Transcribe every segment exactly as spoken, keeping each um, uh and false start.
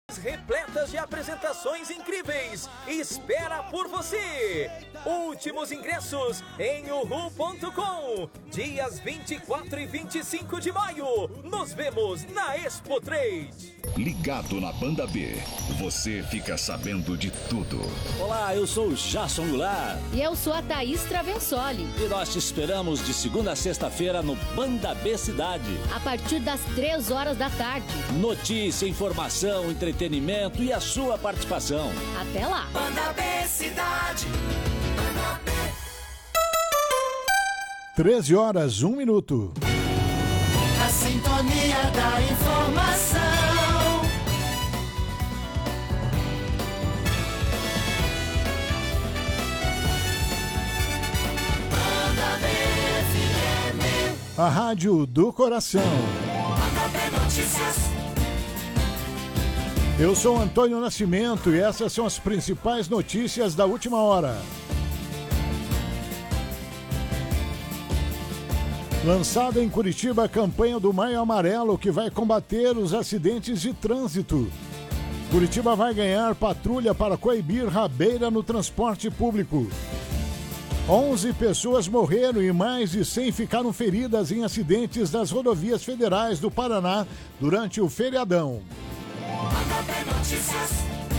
Repletas de apresentações incríveis, espera por você. Últimos ingressos em uhu ponto com, dias vinte e quatro e vinte e cinco de maio. Nos vemos na Expo três. Ligado na Banda B, você fica sabendo de tudo. Olá, eu sou o Jason Goulart. E eu sou a Thaís Travensoli. E nós te esperamos de segunda a sexta-feira no Banda B Cidade. A partir das três horas da tarde. Notícia, informação, entretenimento e a sua participação. Até lá. Banda B Cidade. Banda B. treze horas, um minuto. A sintonia da informação. Banda B F M. A rádio do coração. Banda B Notícias. Eu sou Antônio Nascimento e essas são as principais notícias da última hora. Lançada em Curitiba a campanha do Maio Amarelo, que vai combater os acidentes de trânsito. Curitiba vai ganhar patrulha para coibir rabeira no transporte público. onze pessoas morreram e mais de cem ficaram feridas em acidentes das rodovias federais do Paraná durante o feriadão. Banda B Notícias.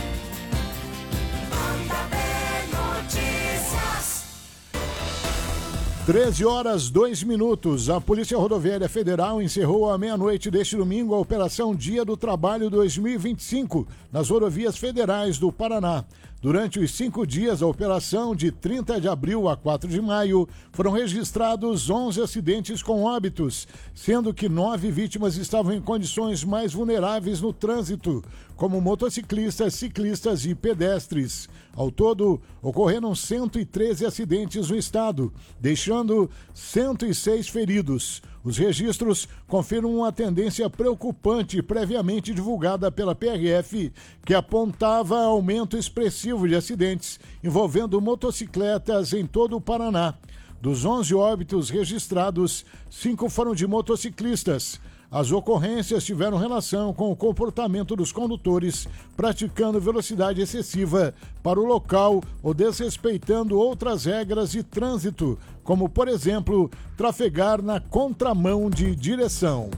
Banda B Notícias. treze horas, dois minutos. A Polícia Rodoviária Federal encerrou à meia-noite deste domingo a Operação Dia do Trabalho dois mil e vinte e cinco nas rodovias federais do Paraná. Durante os cinco dias da operação, de trinta de abril a quatro de maio, foram registrados onze acidentes com óbitos, sendo que nove vítimas estavam em condições mais vulneráveis no trânsito, como motociclistas, ciclistas e pedestres. Ao todo, ocorreram cento e treze acidentes no estado, deixando cento e seis feridos. Os registros confirmam uma tendência preocupante previamente divulgada pela P R F, que apontava aumento expressivo de acidentes envolvendo motocicletas em todo o Paraná. Dos onze óbitos registrados, cinco foram de motociclistas. As ocorrências tiveram relação com o comportamento dos condutores praticando velocidade excessiva para o local ou desrespeitando outras regras de trânsito, como, por exemplo, trafegar na contramão de direção.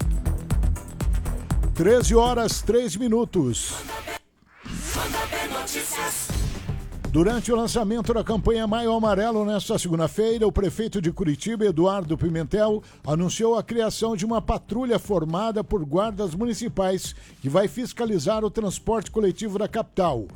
treze horas, três minutos. Banda B Notícias. Durante o lançamento da campanha Maio Amarelo nesta segunda-feira, o prefeito de Curitiba, Eduardo Pimentel, anunciou a criação de uma patrulha formada por guardas municipais que vai fiscalizar o transporte coletivo da capital.